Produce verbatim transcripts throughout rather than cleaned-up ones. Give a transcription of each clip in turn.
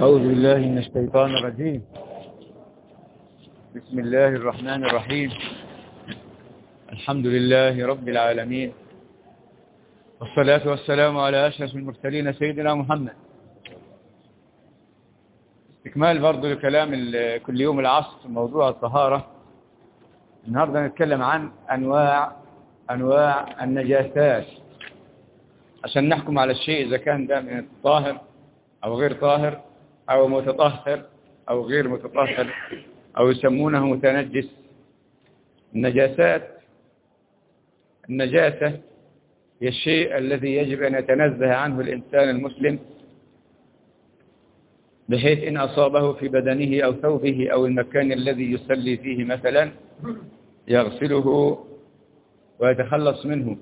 أعوذ بالله من الشيطان الرجيم. بسم الله الرحمن الرحيم. الحمد لله رب العالمين، والصلاة والسلام على أشرف المرسلين سيدنا محمد. استكمال برضو لكلام كل يوم العصر في موضوع الطهارة. النهاردة نتكلم عن أنواع أنواع النجاسات عشان نحكم على الشيء إذا كان ده من الطاهر أو غير طاهر أو متطهر أو غير متطهر أو يسمونه متنجس. النجاسات النجاسة هي الشيء الذي يجب أن يتنزه عنه الإنسان المسلم، بحيث إن أصابه في بدنه أو ثوبه أو المكان الذي يصلي فيه مثلا يغسله ويتخلص منه،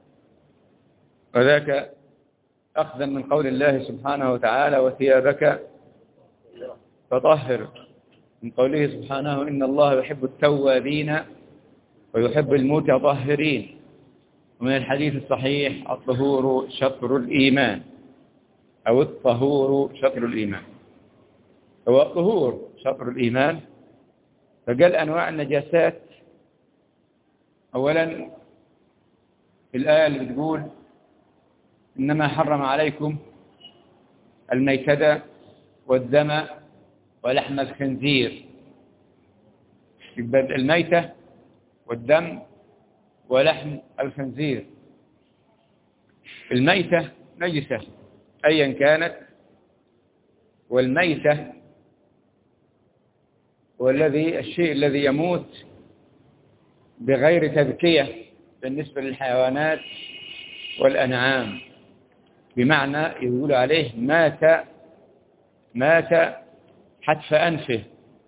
وذاك أخذا من قول الله سبحانه وتعالى: وثيابك فطهر، من قوله سبحانه: إن الله يحب التوابين ويحب المتطهرين. ومن الحديث الصحيح: الطهور شطر الإيمان، أو الطهور شطر الإيمان، هو الطهور شطر الإيمان. فقال أنواع النجاسات. أولا الآية اللي بتقول: إنما حرم عليكم الميتة والدم ولحم الخنزير. الميتة والدم ولحم الخنزير. الميتة نجسة أيا كانت، والميتة والذي الشيء الذي يموت بغير تذكية بالنسبة للحيوانات والأنعام، بمعنى يقول عليه مات مات حتف أنفه،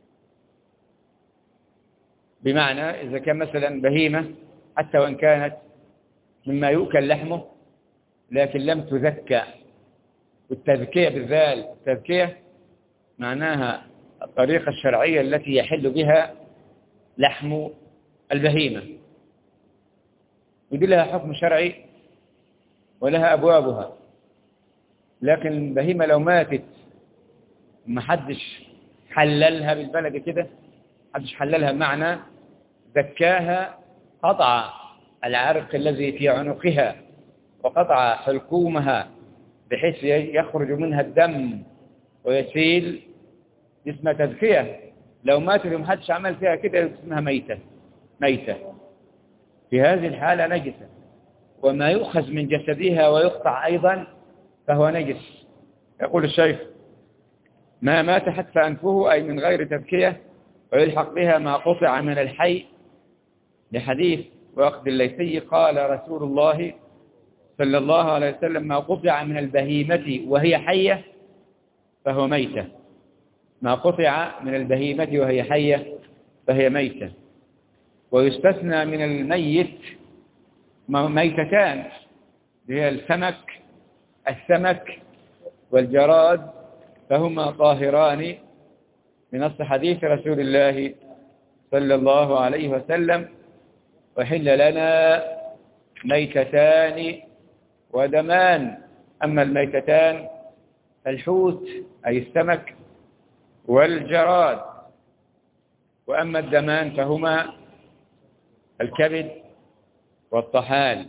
بمعنى إذا كان مثلا بهيمة حتى وإن كانت مما يؤكل لحمه لكن لم تذكى. والتذكية بالذال، التذكية معناها الطريقة الشرعية التي يحل بها لحم البهيمة، ودي لها حكم شرعي ولها أبوابها. لكن البهيمة لو ماتت ما حدش حللها بالبلد كده، حدش حللها بمعنى ذكاها، قطع العرق الذي في عنقها وقطع حلقومها بحيث يخرج منها الدم ويسيل، اسمها تذكية. لو ماتت وما حدش عمل فيها كده اسمها ميتة ميتة في هذه الحالة نجسة. وما يؤخذ من جسدها ويقطع أيضا فهو نجس. يقول الشيخ: ما مات حتف أنفه، أي من غير تذكية، ويلحق بها ما قطع من الحي، لحديث وقد الليثي قال رسول الله صلى الله عليه وسلم: ما قطع من البهيمة وهي حية فهو ميتة. ما قطع من البهيمة وهي حية فهي ميتة. ويستثنى من الميت ميتتان، هي السمك السمك والجراد، فهما طاهران بنص حديث رسول الله صلى الله عليه وسلم: وحل لنا ميتتان ودمان. أما الميتتان الحوت أي السمك والجراد، وأما الدمان فهما الكبد والطحال.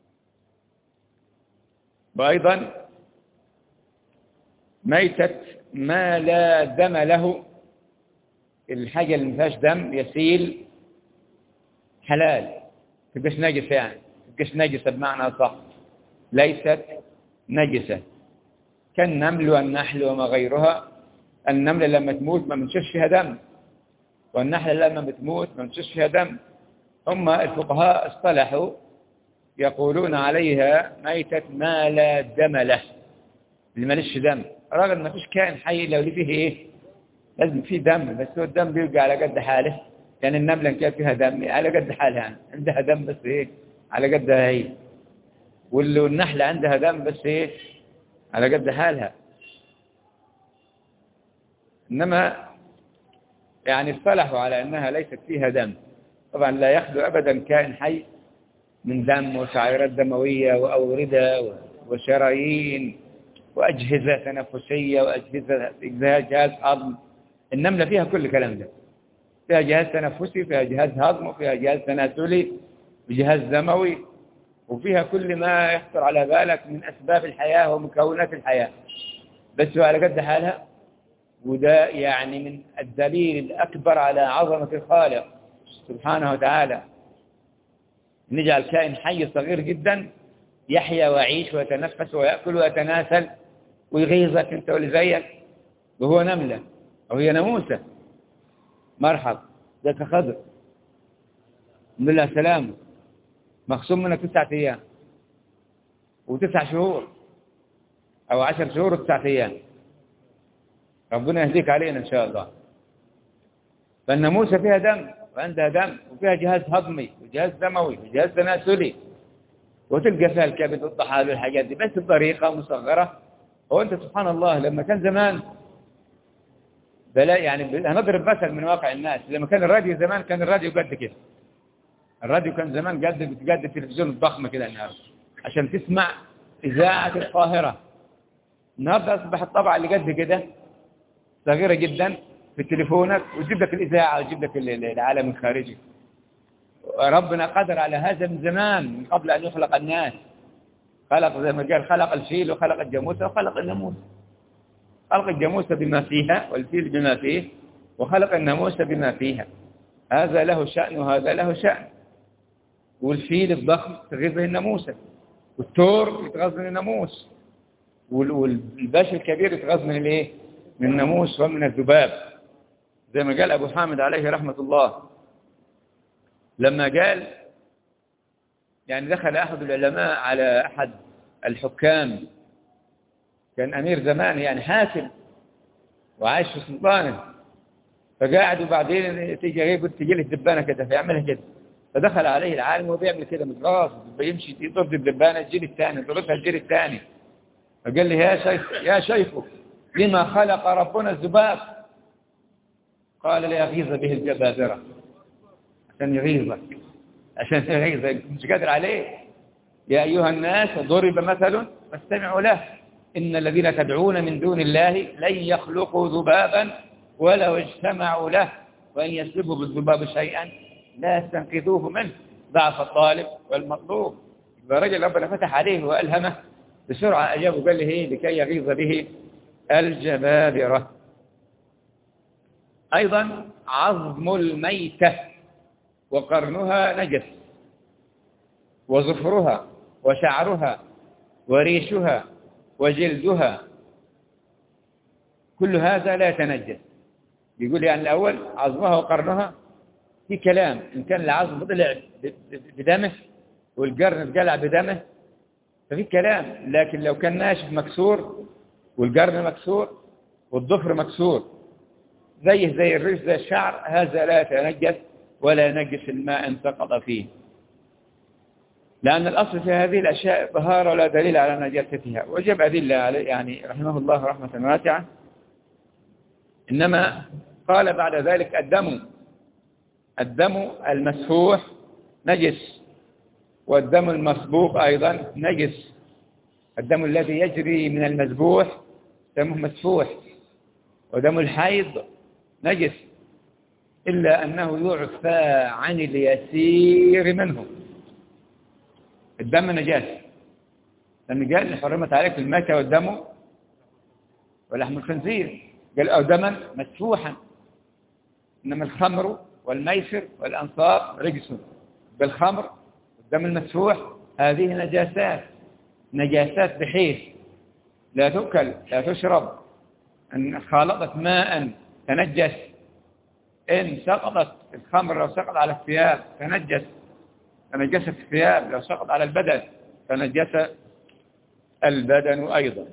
وأيضا ميتة ما لا دم له، الحاجة اللي ما فيهاش دم يسيل حلال، تبقاش نجسة، يعني تبقاش نجسة بمعنى صح، ليست نجسة. كالنمل والنحل وما غيرها. النملة لما تموت ما بنشوفش فيها دم، والنحلة لما بتموت ما بنشوفش فيها دم. هم الفقهاء اصطلحوا يقولون عليها ميتة ما لا دم له، اللي مالش دم. راجل ما فيش كائن حي لو ليه فيه ايه لازم فيه دم، بس هو الدم بيبقى على قد حاله. يعني النملة كان فيها دم على قد حالها، يعني عندها دم بس ايه على قدها هي، والنحلة عندها دم بس ايه على قد حالها. إنما يعني اصطلحوا على أنها ليست فيها دم. طبعا لا يخلو أبدا كائن حي من دم وشعيرات دموية وأوردة وشرايين وأجهزة تنفسية وأجهزة جهاز هضم. النملة فيها كل الكلام ده، فيها جهاز تنفسي، فيها جهاز هضم، وفيها جهاز تناسلي، وجهاز دموي، وفيها كل ما يخطر على بالك من أسباب الحياة ومكونات الحياة، بس على قد حالها. وده يعني من الدليل الأكبر على عظمة الخالق سبحانه وتعالى، نجعل كائن حي صغير جدا يحيا ويعيش ويتنفس ويأكل ويتناسل ويغيظك انت واللي زيك، وهو نملة أو هي ناموسة. مرحب، ذاك خضر من الله سلام، مخصوم منك تسعة أيام وتسع شهور أو عشر شهور وتسعة أيام، ربنا يهديك علينا إن شاء الله. فالناموسة فيها دم وعندها دم وفيها جهاز هضمي وجهاز دموي وجهاز تناسلي، وتلقى فيها الكبد والطحال والحاجات دي، بس بطريقة مصغرة. وأنت سبحان الله لما كان زمان بلا يعني هنضرب مثل من واقع الناس، لما كان الراديو زمان كان الراديو قد كده، الراديو كان زمان قد قد التلفزيون الضخمة كده النهارده عشان تسمع إذاعة القاهرة. النهارده أصبح الطبعة اللي قد كده صغيرة جدا في تليفونك، وتجيب لك الإذاعة وتجيب لك العالم الخارجي. ربنا قدر على هذا من زمان، من قبل أن يخلق الناس. خلق زي ما قال، خلق الفيل وخلق الجاموسة وخلق الناموس. خلق الجاموسة بما فيها والفيل بما فيه، وخلق الناموسة بما فيها. هذا له شأن وهذا له شأن. والفيل الضخم تغذى الناموسة، والثور يتغذى من الناموس، والباش الكبير يتغذى من الايه؟ من الناموس ومن الذباب، زي ما قال أبو حامد عليه رحمة الله لما قال، يعني دخل أحد العلماء على أحد الحكام، كان أمير زمان يعني حاكم وعايش في سلطانه، فقاعد وبعدين تيجي غيب تجي له الدبانة كده فيعملها كده، فدخل عليه العالم وبيعمل كده متغاظ، بيمشي يضرب الدبانة الجيل الثاني، يضربها الجيل الثاني، فقال لي يا شيخ يا شيخ لما خلق ربنا الذباب؟ قال ليغيظ به الجبابرة، عشان يغيظك، عشان يغيظك مش قادر عليه. يا أيها الناس ضرب مثل فاستمعوا له، إن الذين تدعون من دون الله لن يخلقوا ذبابا ولو اجتمعوا له، وإن يسلبوا بالذباب شيئا لا يستنقذوه منه، ضعف الطالب والمطلوب. فرجل ربنا فتح عليه وألهمه بسرعة، أجابه قال له إيه؟ لكي يغيظ به الجبابرة. أيضا عظم الميتة وقرنها نجس، وظفرها وشعرها وريشها وجلدها كل هذا لا يتنجس. يقول يعني الأول عظمها وقرنها في كلام، إن كان العظم طلع بدمه والقرن طلع بدمه ففي كلام، لكن لو كان ناشف مكسور والقرن مكسور والظفر مكسور زيه زي الريش زي الشعر، هذا لا يتنجس ولا ينجس الماء إن سقط فيه، لأن الأصل في هذه الأشياء طهارة ولا دليل على نجاستها. وجب أدلة عليه يعني رحمه الله رحمة واسعة. إنما قال بعد ذلك الدم الدم المسفوح نجس، والدم المصبوب أيضا نجس. الدم الذي يجري من المذبوح دمه مسفوح، ودم الحيض نجس، إلا أنه يعفى عن اليسير منه. الدم نجاسة، لأن قال حرمت عليك الميتة والدم ولحم الخنزير، قال أو دما مسفوحا، إنما الخمر والميسر والأنصاب رجس. بالخمر والدم المسفوح هذه نجاسات، نجاسات بحيث لا تؤكل لا تشرب، أن خالطت ماء تنجس، إن سقطت الخمر لو سقط على الثياب تنجس تنجست الثياب، لو سقط على البدن تنجس البدن أيضا.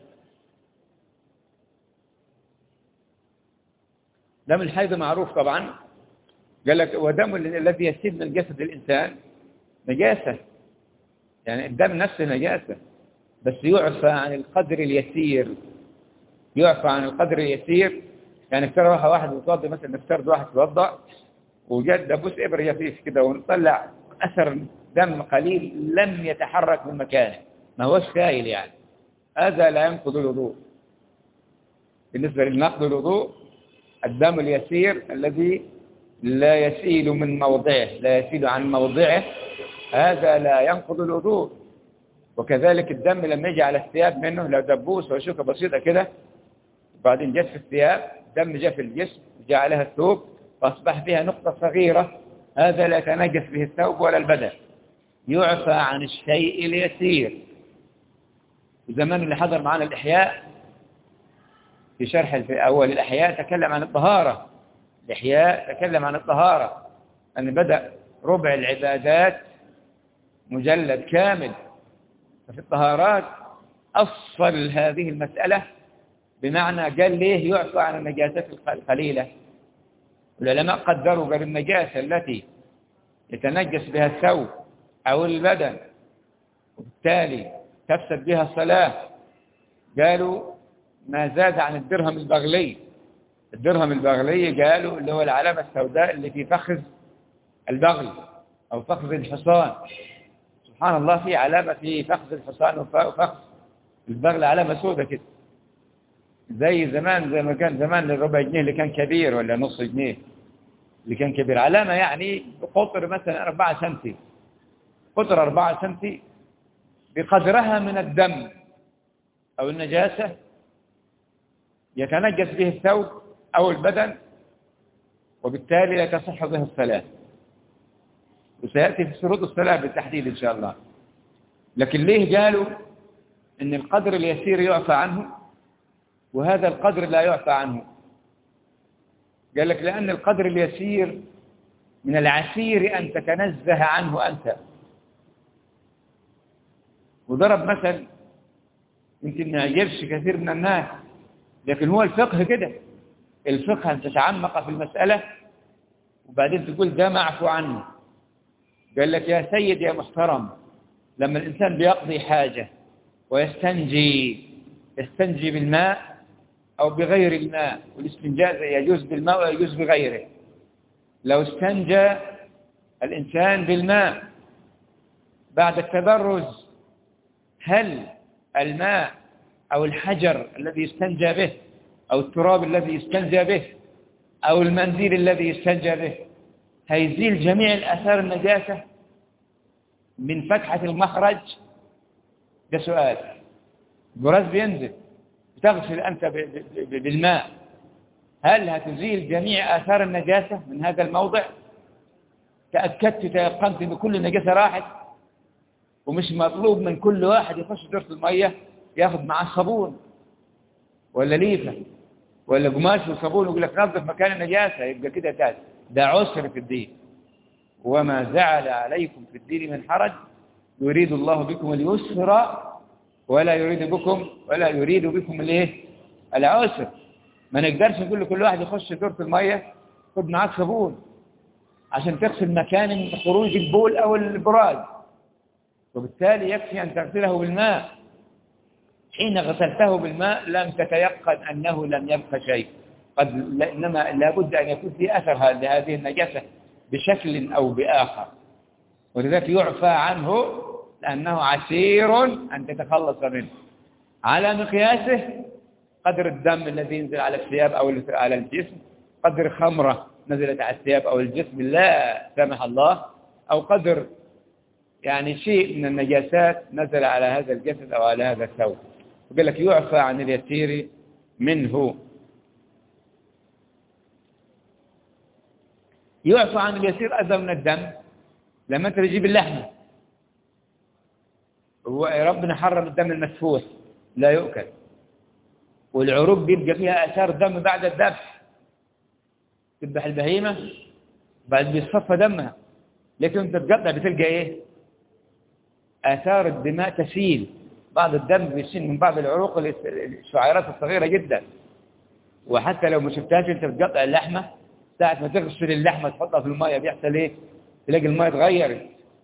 دم الحيض معروف طبعا، قال لك ودم الذي يسيل من جسد الإنسان نجاسة، يعني الدم نفسه نجاسة، بس يعفى عن القدر اليسير، يعفى عن القدر اليسير. يعني افترض واحد يتوضا مثلا، نفترض واحد يتوضا وجد دبوس إبر يفيف كده ونطلع أثر دم قليل لم يتحرك من مكانه، ما هوش سائل يعني، هذا لا ينقض الوضوء. بالنسبة لنقض الوضوء الدم اليسير الذي لا يسيل من موضعه، لا يسيل عن موضعه، هذا لا ينقض الوضوء. وكذلك الدم لما يجي على الثياب منه، لو دبوس وشوكة بسيطة كده وبعدين جت في الثياب، دم جاء في الجسم جاء عليها الثوب فأصبح فيها نقطة صغيرة، هذا لا يتنجس به الثوب ولا البدن، يعفى عن الشيء اليسير. زمان اللي حضر معنا الإحياء في شرح في أول الإحياء تكلم عن الطهارة. الإحياء تكلم عن الطهارة، أن بدأ ربع العبادات مجلد كامل في الطهارات أصل هذه المسألة، بمعنى قال ليه يعفى عن النجاسات القليلة. العلماء قدروا قال النجاسة التي يتنجس بها الثوب أو البدن وبالتالي تفسد بها الصلاة، قالوا ما زاد عن الدرهم البغلي. الدرهم البغلي قالوا اللي هو العلامة السوداء اللي في فخذ البغل أو فخذ الحصان. سبحان الله، في علامة في فخذ الحصان وفخذ البغل علامة سوداء كده، زي زمان، زي ما كان زمان الربع جنيه اللي كان كبير ولا نص جنيه اللي كان كبير، علامة يعني بقطر مثلا أربعة سنتي، قطر أربعة سنتي بقدرها من الدم أو النجاسة يتنجس به الثوب أو البدن، وبالتالي لا تصح به الصلاة. وسيأتي في شروط الصلاة بالتحديد إن شاء الله. لكن ليه قالوا إن القدر اليسير يعفى عنه وهذا القدر لا يعفى عنه؟ قال لك لأن القدر اليسير من العسير أن تتنزه عنه أنت. وضرب مثل يمكن ما يعجبش كثير من الناس، لكن هو الفقه كده. الفقه أن تتعمق في المسألة وبعدين تقول ده معفو عنه. قال لك يا سيد يا محترم، لما الإنسان بيقضي حاجة ويستنجي، يستنجي بالماء أو بغير الماء، والاستنجاء يجوز بالماء ويجوز بغيره. لو استنجى الإنسان بالماء بعد التبرز، هل الماء أو الحجر الذي يستنجى به أو التراب الذي يستنجى به أو المنديل الذي يستنجى به هيزيل جميع الآثار النجاسة من فتحة المخرج؟ ده سؤال. البراز بينزل، تغسل أنت بالماء، هل هتزيل جميع آثار النجاسة من هذا الموضع؟ تأكدت تيقنت أن كل النجاسة راحت؟ ومش مطلوب من كل واحد يخش دورة المية ياخد معاه صابون ولا ليفة ولا قماش وصابون ويقول لك نظف مكان النجاسة، يبقى كده تاس. ده عسر في الدين. وما جعل عليكم في الدين من حرج يريد الله بكم اليسر ولا يريد بكم ولا يريد بكم الايه؟ العسر. ما نقدرش نقول لكل واحد يخش دورة المية خد معاك صابون عشان تغسل مكان خروج البول او البراز، وبالتالي يكفي ان تغسله بالماء. حين غسلته بالماء لم تتيقن انه لم يبقى شيء، قد انما لابد ان يكون في اثر لهذه النجاسة بشكل او باخر، ولذلك يعفى عنه لأنه عسير أن تتخلص منه. على مقياسه قدر الدم الذي ينزل على الثياب أو على الجسم، قدر خمرة نزلت على الثياب أو الجسم لا سمح الله، أو قدر يعني شيء من النجاسات نزل على هذا الجسد أو على هذا الثوب. وقال لك يعفى عن اليسير منه. يعفى عن اليسير أذى من الدم. لما أنت تجيب اللحمة، هو ربنا حرم الدم المسفوح لا يؤكل، والعروق بيبقى فيها آثار دم بعد الذبح، تذبح البهيمة بعد بيصفى دمها، لكن انت تقطع بتلقى ايه؟ آثار الدماء تسيل، بعض الدم بيسيل من بعض العروق الشعيرات الصغيرة جدا. وحتى لو ما شفتهاش انت بتقطع اللحمة، ساعة ما تغسل اللحمة تحطها في المية بيحصل ايه؟ تلاقي المية اتغيرت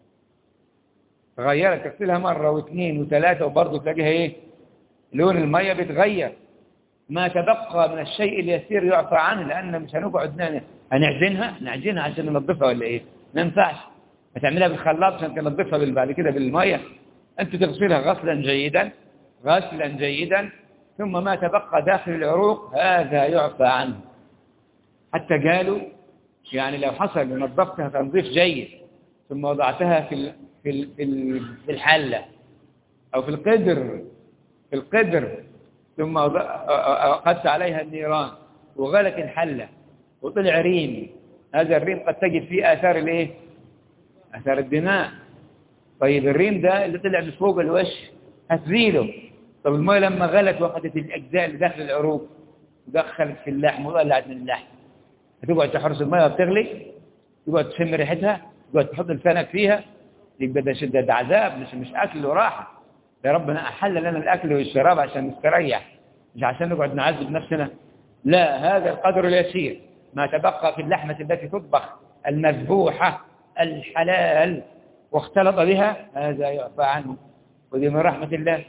تغيرت تغسلها مرة واثنين وثلاثة وبرضه تلاقيها ايه؟ لون المية بيتغير. ما تبقى من الشيء اليسير يعفى عنه، لأن مش هنقعد هنعجنها نعجنها عشان ننظفها ولا ايه؟ ما ينفعش. هتعملها بالخلاط عشان تنظفها بعد كده بالمية. انت تغسلها غسلا جيدا، غسلا جيدا، ثم ما تبقى داخل العروق هذا يعفى عنه. حتى قالوا يعني لو حصل نظفتها تنظيف جيد ثم وضعتها في في في الحلة أو في القدر في القدر ثم أخذت عليها النيران وغلت الحلة وطلع ريم، هذا الريم قد تجد فيه آثار الايه؟ آثار الدماء. طيب الريم ده اللي طلع من فوق الوش هتزيله. طب الماء لما غلت وأخذت الأجزاء اللي داخل العروق ودخلت في اللحم وطلعت من اللحم، هتقعد تحرس الماء وبتغلي، تقعد تشم ريحتها، تقعد تحط لسانك فيها، يبقى ده شدة عذاب، مش مش أكل وراحة. يا ربنا أحل لنا الأكل والشراب عشان نستريح، مش عشان نقعد نعذب نفسنا. لا، هذا القدر اليسير ما تبقى في اللحمة التي تطبخ المذبوحة الحلال واختلط بها هذا يعفى عنه، ودي من رحمة الله.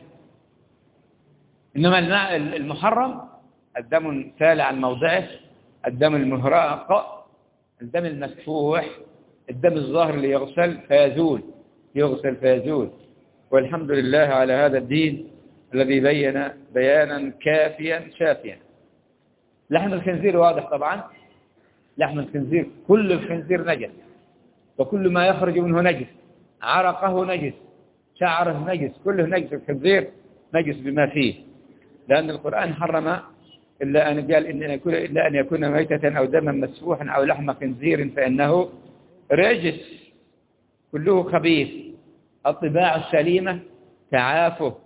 إنما المحرم الدم سال عن موضعه، الدم المهراق، الدم المسفوح، الدم الظاهر اللي يغسل فيزول، يغسل فيزول. والحمد لله على هذا الدين الذي بين بيانا كافيا شافيا. لحم الخنزير واضح طبعا، لحم الخنزير كل الخنزير نجس، وكل ما يخرج منه نجس، عرقه نجس، شعره نجس، كله نجس. الخنزير نجس بما فيه، لأن القرآن حرم إلا أن قال إن يكون إلا أن يكون ميتة أو دما مسفوحا أو لحم خنزير فإنه رجس، كله خبيث. الطباع السليمة تعافه.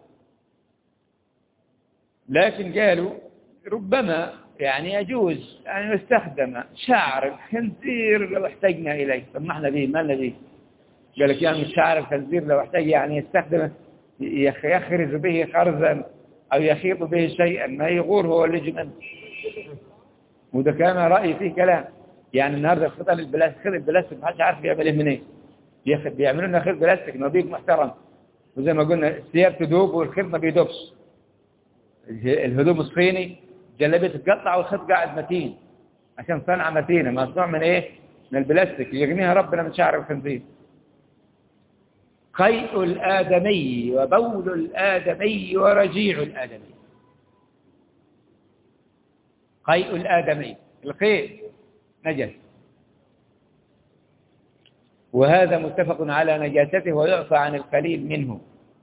لكن قالوا ربما يعني يجوز أن يستخدم شعر الخنزير لو احتجنا إليه. طب ما احنا به ما لنا به. قال لك يعني شعر الخنزير لو احتاج يعني يستخدم يخرز به خرزا أو يخيط به شيئا ما يغور هو اللي يجي منه. وده كان رأي فيه كلام. يعني النهارده خيط البلاستيك، خيط البلاستيك ما حدش عارف بيعمل ايه منين. ياخد بيعملوا لنا خيط بلاستيك نظيف محترم، وزي ما قلنا الثياب تدوب والخيط ما بيدوبش. الهدوم الصيني جلبيه تتقطع والخيط قاعد متين عشان صنعه متينه، مصنوع من ايه؟ من البلاستيك، يغنيها ربنا من شعر الخنزير. قيء الآدمي وبول الآدمي ورجيع الآدمي. قيء الآدمي، القيء نجس، وهذا متفق على نجاسته ويعفى عن القليل منه.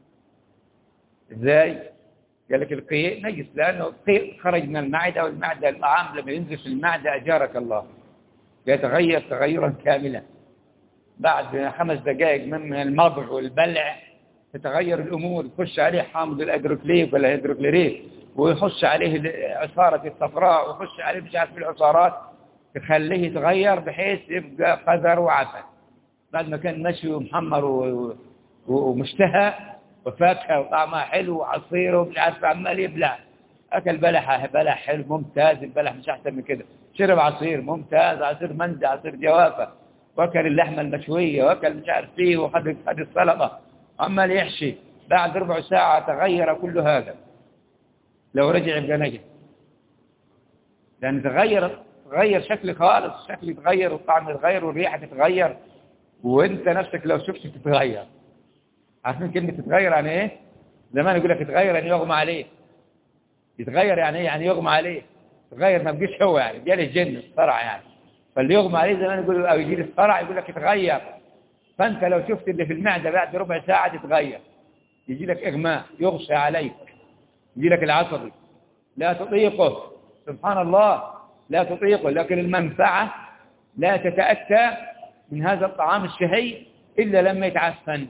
ازاي؟ قال لك القيء نجس لأنه القيء خرج من المعدة، والمعدة الطعام لما ينزل في المعدة أجارك الله يتغير تغيرا كاملا. بعد خمس دقائق من المضغ والبلع تتغير الأمور، يخش عليه حامض الأدروكليك ولا هيدروكلوريك، ويخش عليه عصارة الصفراء، ويخش عليه مش عارف العصارات تخليه يتغير بحيث يبقى قذر وعسل. بعد ما كان مشوي ومحمر ومشتهى وفاكهة وطعمها حلو وعصير ومش عارف عمال يبلع، أكل بلح بلح حلو ممتاز، البلح مش أحسن من كده، شرب عصير ممتاز، عصير منزع، عصير جوافة، وأكل اللحمة المشوية، وأكل مش عارف فيه، وخد السلطة عمال يحشي. بعد ربع ساعة تغير كل هذا. لو رجع يبقى نجس، لأن تغير تغير شكل خالص، شكل يتغير والطعم يتغير والريحة تتغير، وانت نفسك لو شفت تتغير. عارفين كلمة تتغير يعني ايه؟ زمان يقول لك يتغير يعني يغمى عليه. يتغير يعني ايه؟ يعني يغمى عليه. يتغير ما بقيش هو، يعني جاله الجن الصرع يعني. فاللي يغمى عليه زمان يقول او يجي الصرع يقول لك يتغير. فانت لو شفت اللي في المعدة بعد ربع ساعة تتغير، يجي لك اغماء، يغشى عليك، يجي لك العصبي، لا تطيقه. سبحان الله، لا تطيقه. لكن المنفعة لا تتأتى من هذا الطعام الشهي إلا لما يتعفن.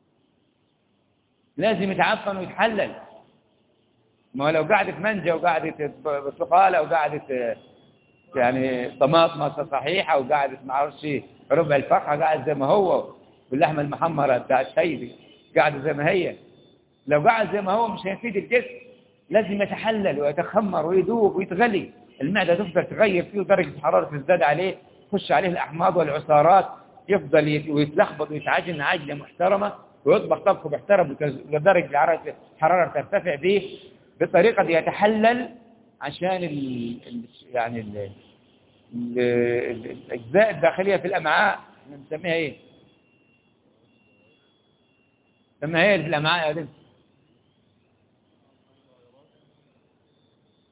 لازم يتعفن ويتحلل. ما لو قعدت منجة وقعدت برتقالة وقعدت يعني طماطمة صحيحة وقعدت ما اعرفش ربع الفرخة قاعد زي ما هو، واللحمة المحمرة بتاع السيدي قاعدة زي ما هي، لو قعد زي ما هو مش هيفيد الجسم. لازم يتحلل ويتخمر ويذوب ويتغلي. المعدة تفضل تغير فيه ودرجة الحرارة تزداد عليه، تخش عليه الأحماض والعصارات، يفضل ويتلخبط ويتعجن عجنة محترمة، ويطبخ طبخ محترم ودرجة الحرارة ترتفع به بطريقة يتحلل عشان ال يعني ال الأجزاء الداخلية في الأمعاء نسميها إيه؟ نسميها إيه في الأمعاء يا بنت؟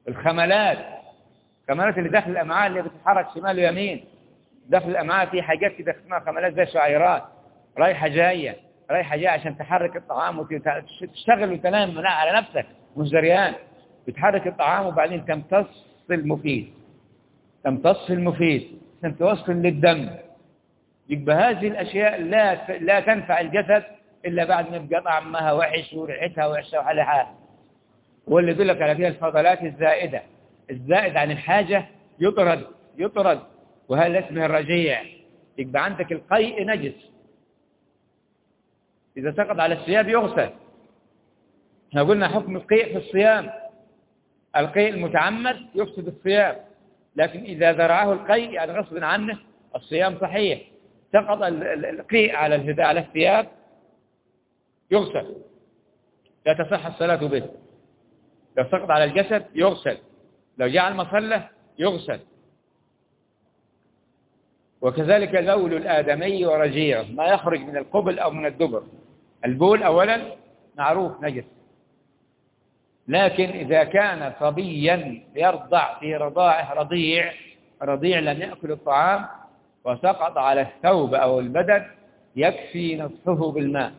الخملات، الخملات اللي داخل الأمعاء اللي بتتحرك شمال ويمين، داخل الأمعاء في حاجات كده اسمها خملات زي شعيرات رايحة جاية رايحة جاية عشان تحرك الطعام وتشتغل وتنام على نفسك مش دريان، بتحرك الطعام وبعدين تمتص المفيد، تمتص المفيد عشان توصل للدم. يبقى هذه الأشياء لا لا تنفع الجسد إلا بعد ما يبقى طعمها وحش وريحتها وحشة وحالها. واللي يدلك على فيها الفضلات الزائدة، الزائد عن الحاجة يطرد يطرد وهذا اسمه الرجيع. يبقى عندك القيء نجس، إذا سقط على الثياب يغسل. احنا قلنا حكم القيء في الصيام، القيء المتعمد يفسد الصيام، لكن إذا ذرعه القيء يعني غصب عنه الصيام صحيح. سقط القيء على الهداء على الثياب يغسل، لا تصح الصلاة به. لو سقط على الجسد يغسل، لو جاء على المصلى يغسل. وكذلك بول الآدمي ورجيعه، ما يخرج من القبل أو من الدبر. البول أولا معروف نجس، لكن إذا كان صبيا يرضع في رضاعه رضيع رضيع لم يأكل الطعام وسقط على الثوب أو البدن يكفي نصفه بالماء.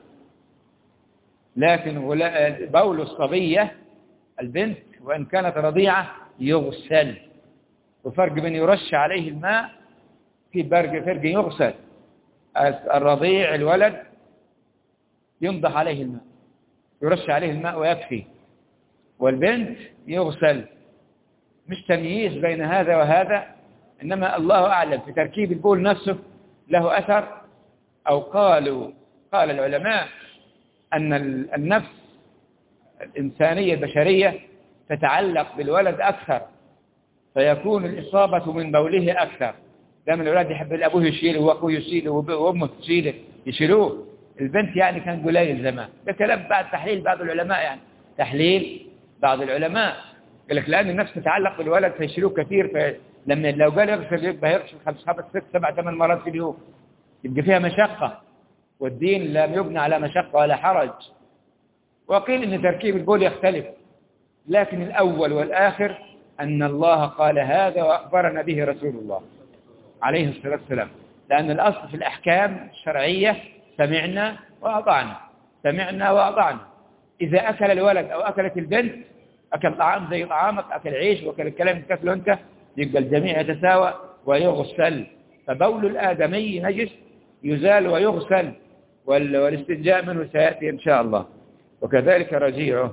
لكن بول الصبية البنت وإن كانت رضيعة يغسل، وفرق بين يرش عليه الماء في فرق فرق يغسل. الرضيع الولد ينضح عليه الماء، يرش عليه الماء ويكفي، والبنت يغسل. مش تمييز بين هذا وهذا، إنما الله أعلم في تركيب البول نفسه له أثر. أو قالوا قال العلماء أن النفس الإنسانية البشرية تتعلق بالولد أكثر، فيكون الإصابة من بوله أكثر. دائما الولد يحب أبوه يشيله وأخوه يشيله وأمه تشيله يشيلوه. البنت يعني كان قليل زمان، ده كلام بعد تحليل بعض العلماء، يعني تحليل بعض العلماء قال لك لأن النفس تتعلق بالولد فيشيلوه كثير، فلما لو قال يغسل يبقى يغسل خمس خمس ست سبع ثمان مرات في اليوم، يبقى فيها مشقة، والدين لم يبنى على مشقة ولا حرج. وقيل إن تركيب البول يختلف، لكن الأول والآخر أن الله قال هذا وأخبرنا به رسول الله عليه الصلاة والسلام. لأن الأصل في الأحكام الشرعية سمعنا وأطعنا، سمعنا وأطعنا. إذا أكل الولد أو أكلت البنت أكل طعام زي طعامك، أكل عيش وأكل الكلام تاكله أنت، يبقى الجميع يتساوى ويغسل. فبول الآدمي نجس يزال ويغسل، والاستنجاء منه سيأتي إن شاء الله. وكذلك رجيعه.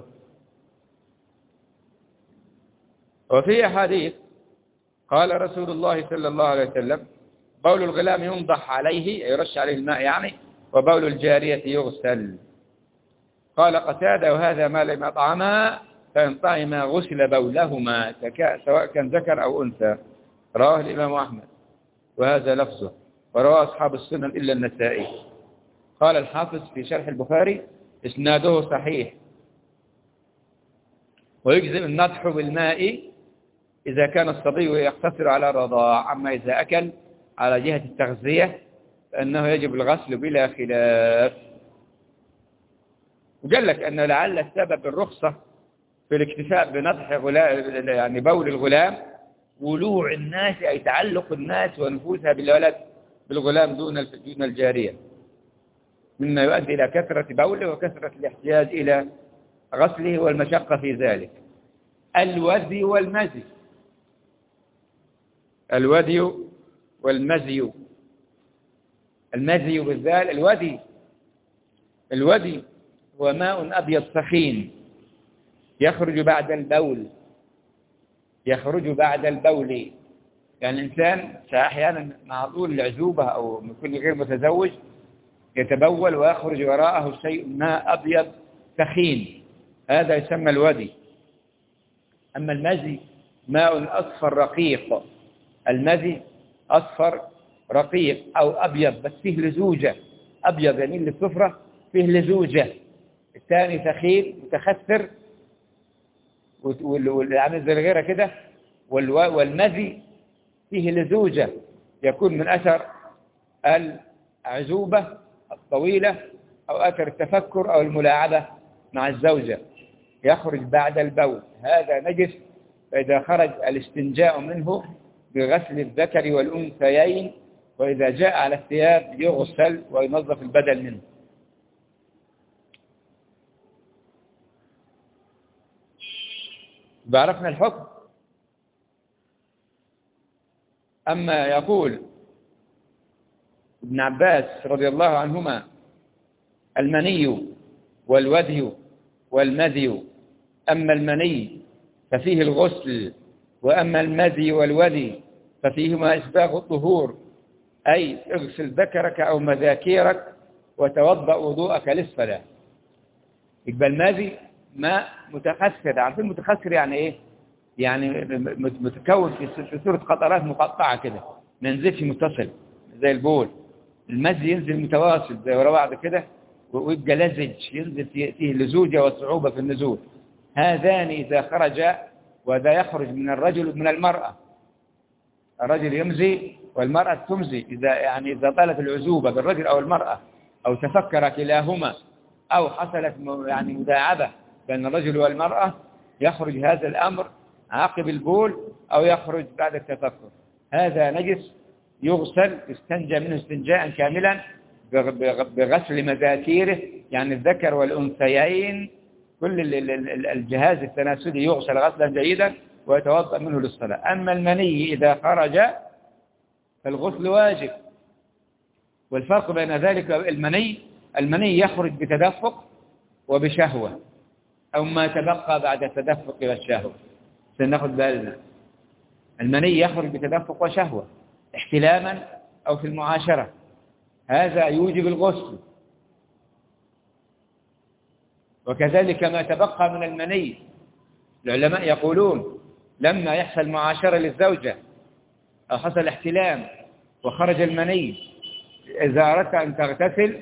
وفي أحاديث قال رسول الله صلى الله عليه وسلم بول الغلام ينضح عليه يرش عليه الماء يعني، وبول الجارية يغسل. قال قتادة وهذا ما لم يطعما فإن طعما غسل بولهما سواء كان ذكر أو أنثى. رواه الإمام أحمد وهذا لفظه، ورواه أصحاب السنن إلا النسائي. قال الحافظ في شرح البخاري إسناده صحيح. ويجزم النضح بالماء إذا كان الصبي يقتصر على الرضاع، أما إذا أكل على جهة التغذية فإنه يجب الغسل بلا خلاف. وقال لك أن لعل السبب الرخصة في الاكتفاء بنضح غلام يعني بول الغلام ولوع الناس، أي تعلق الناس ونفوسها بالولد بالغلام دون دون الجارية، مما يؤدي إلى كثرة بوله وكثرة الاحتياج إلى غسله والمشقة في ذلك. الوذي والمزي، الوذي والمزي، المزي بالذال. الوذي الوذي هو ماء أبيض سخين يخرج بعد البول، يخرج بعد البول. يعني الإنسان أحيانا مع طول العزوبة أو من كل غير متزوج يتبول ويخرج وراءه شيء ماء أبيض سخين، هذا يسمى الوذي. أما المزي ماء أصفر رقيق، المزي أصفر رقيق أو أبيض بس فيه لزوجة، أبيض يميل للصفرة فيه لزوجة. الثاني ثخين متخثر والعامل زي الغيرة كده. والمزي فيه لزوجة يكون من أثر العزوبة الطويلة أو أثر التفكر أو الملاعبة مع الزوجة، يخرج بعد البول، هذا نجس فإذا خرج الاستنجاء منه بغسل الذكر والأنثيين، وإذا جاء على الثياب يغسل وينظف البدن منه. بعرفنا الحكم. أما يقول ابن عباس رضي الله عنهما: المني والودي والمذي، أما المني ففيه الغسل، وأما المذي والودي ففيهما إسباغ الطهور، أي اغسل ذكرك أو مذاكيرك وتوضأ وضوءك للصلاة. يبقى المذي ماء متخثر. عارفين متخثر يعني إيه؟ يعني متكون في صورة قطرات مقطعة كده، ما ينزلش متصل زي البول. المذي ينزل متواصل زي ورا بعض كده، ويبقى لزج، ينزل فيه لزوجة وصعوبة في النزول. هذان إذا خرج، وذا يخرج من الرجل ومن المرأة. الرجل يمزي والمرأة تمزي، إذا يعني إذا طالت العزوبة بالرجل أو المرأة، أو تفكر كلاهما، أو حصلت يعني مداعبة بين الرجل والمرأة، يخرج هذا الأمر عقب البول أو يخرج بعد التفكر. هذا نجس يغسل، يستنجى منه استنجاء كاملا بغسل مذاكيره، يعني الذكر والأنثيين، كل الجهاز التناسلي يغسل غسلا جيدا ويتوضأ منه للصلاة. أما المني إذا خرج فالغسل واجب. والفرق بين ذلك المني المني يخرج بتدفق وبشهوة، أو ما تبقى بعد التدفق والشهوة. سنأخذ بالنا، المني يخرج بتدفق وشهوة احتلاما أو في المعاشرة، هذا يوجب الغسل. وكذلك ما تبقى من المني، العلماء يقولون لما يحصل معاشرة للزوجة أو حصل احتلام وخرج المني، إذا أردت أن تغتسل،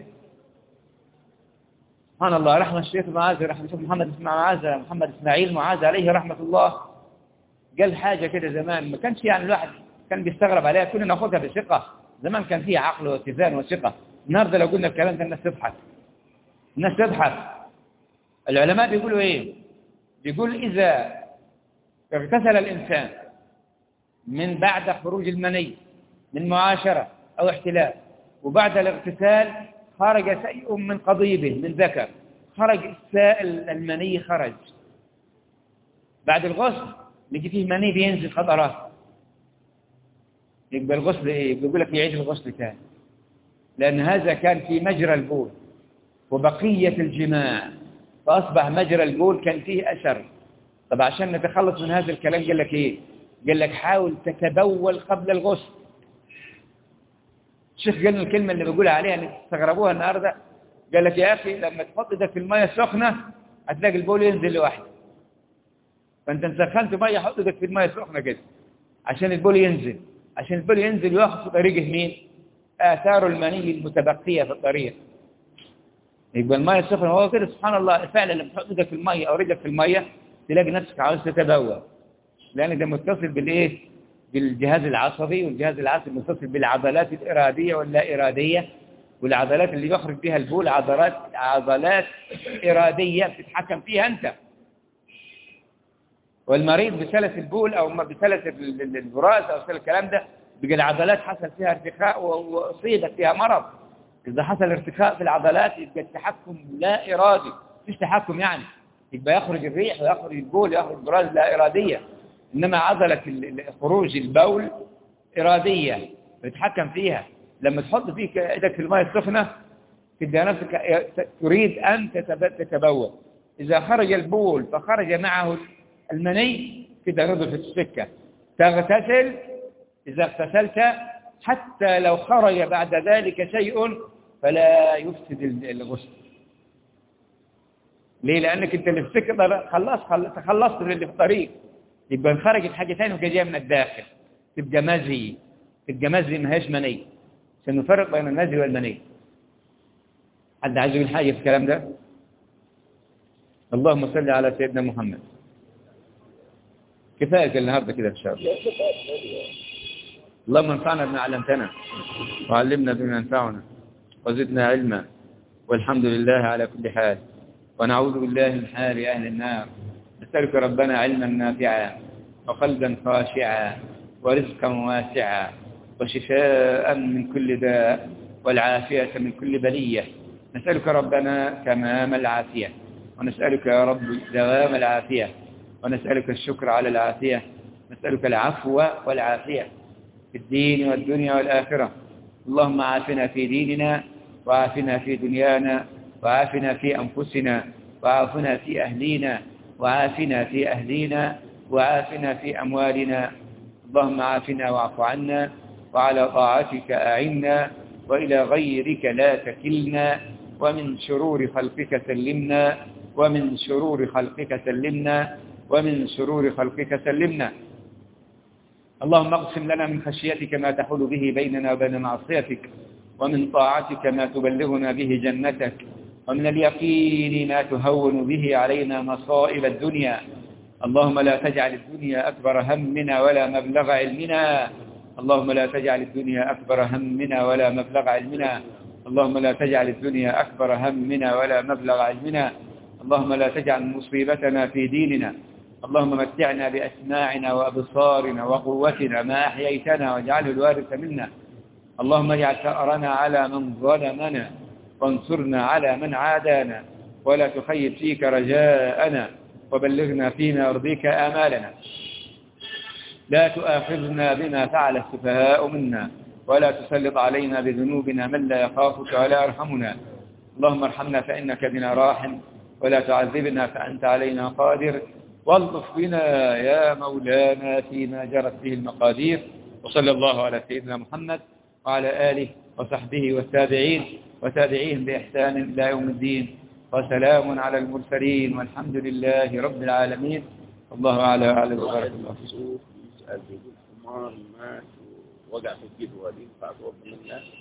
سبحان الله، رحمة الشيخ معاذ، رحمة الشيخ محمد معاذ محمد إسماعيل معاذ عليه رحمة الله، قال حاجة كده زمان ما كانش يعني الواحد كان بيستغرب عليها، كنا ناخذها بثقة. زمان كان فيها عقل واتزان وثقة. النهارده لو قلنا الكلام ده الناس تضحك، الناس تضحك. العلماء بيقولوا ايه؟ بيقول إذا اغتسل الإنسان من بعد خروج المني من معاشرة أو احتلال، وبعد الاغتسال خرج شيء من قضيبه من ذكر، خرج السائل المني، خرج بعد الغسل بيجي فيه مني بينزل قطرات، يبقى الغسل ايه؟ بيقول لك يعيد الغسل تاني، لأن هذا كان في مجرى البول وبقية الجماع، فأصبح مجرى البول كان فيه أثر. طب عشان نتخلص من هذا الكلام قال لك ايه؟ قال لك حاول تتبول قبل الغسل. الشيخ قال الكلمة اللي بقولها عليها اللي تستغربوها النهارده، قال لك يا أخي لما تحط ايدك في المية السخنة هتلاقي البول ينزل لوحده، فأنت سخنت مية، حط ايدك في المية السخنة كده عشان البول ينزل، عشان البول ينزل وياخد في طريقه مين؟ آثار المني المتبقية في الطريق. يبقى المية السخنة هو كده، سبحان الله، فعلا لما تحط ايدك في المية أو رجلك في المية تلاقي نفسك عاوز تتبول، لأن ده متصل بالإيه؟ بالجهاز العصبي، والجهاز العصبي متصل بالعضلات الإرادية واللا إرادية، والعضلات اللي بيخرج بها البول عضلات عضلات إرادية بتتحكم فيها أنت. والمريض بسلس البول أو بسلس البراز أو سلس الكلام ده، بقى العضلات حصل فيها ارتخاء وأصيبت فيها مرض. إذا حصل ارتخاء في العضلات يبقى التحكم لا إرادي، مش تحكم يعني، يبقى يخرج الريح ويخرج البول يخرج البراز لا إرادية. إنما عضلة خروج البول إرادية بتتحكم فيها. لما تحط فيك إيدك في الماء السخنة تبدأ نفسك تريد أن تتبول، إذا خرج البول فخرج معه المني كده نضف السكة، تغتسل. إذا اغتسلت حتى لو خرج بعد ذلك شيء فلا يفسد الغسل. ليه؟ لأنك أنت اللي في السكة خلصت تخلصت من اللي في الطريق، يبقى خرجت حاجة ثانية وجاية جاية من الداخل، تبقى مزي، تبقى مزي ما هيش مني. سنفرق بين المزي والمني. حد عايز يقول حاجة في الكلام ده؟ اللهم صل على سيدنا محمد. كفاية النهارده كده إن شاء الله. اللهم انفعنا بما علمتنا وعلمنا بما ينفعنا وزدنا علما، والحمد لله على كل حال، ونعوذ بالله من حال أهل النار. نسألك ربنا علما نافعا وقلبا خاشعا ورزقا واسعا وشفاء من كل داء والعافية من كل بلية. نسألك ربنا تمام العافية، ونسألك يا رب دوام العافية، ونسألك الشكر على العافية، نسألك العفو والعافية في الدين والدنيا والآخرة. اللهم عافنا في ديننا، وعافنا في دنيانا، وعافنا في أنفسنا، وعافنا في أهلينا، وعافنا في أهلينا، وعافنا في أموالنا. اللهم عافنا واعف عنا، وعلى طاعتك أعنا، وإلى غيرك لا تكلنا، ومن شرور خلقك سلمنا، ومن شرور خلقك سلمنا، ومن شرور خلقك سلمنا. اللهم اقسم لنا من خشيتك ما تحول به بيننا وبين معصيتك، ومن طاعتك ما تبلغنا به جنتك، ومن اليقين ما تهون به علينا مصائب الدنيا. اللهم لا تجعل الدنيا أكبر همنا ولا مبلغ علمنا. اللهم لا تجعل الدنيا أكبر همنا ولا مبلغ علمنا. اللهم لا تجعل الدنيا أكبر همنا ولا مبلغ علمنا. اللهم لا تجعل مصيبتنا في ديننا. اللهم متعنا بأسماعنا وأبصارنا وقوتنا ما أحييتنا، واجعله الوارث منا. اللهم اجعل ثأرنا على من ظلمنا، وانصرنا على من عادانا، ولا تخيب فيك رجاءنا، وبلغنا فيما يرضيك آمالنا. لا تؤاخذنا بما فعل السفهاء منا، ولا تسلط علينا بذنوبنا من لا يخافك ولا يرحمنا. اللهم ارحمنا فإنك بنا راحم، ولا تعذبنا فأنت علينا قادر. والطف بنا يا مولانا فيما جرت به المقادير. وصلى الله على سيدنا محمد وعلى آله وصحبه والتابعين وتابعيهم بإحسان إلى يوم الدين. وسلام على المرسلين، والحمد لله رب العالمين. الله أعلى وأعلى ببارك الله فيك. يسأل بيقول حمار مات ووقع في الجدوى دي بعد ربنا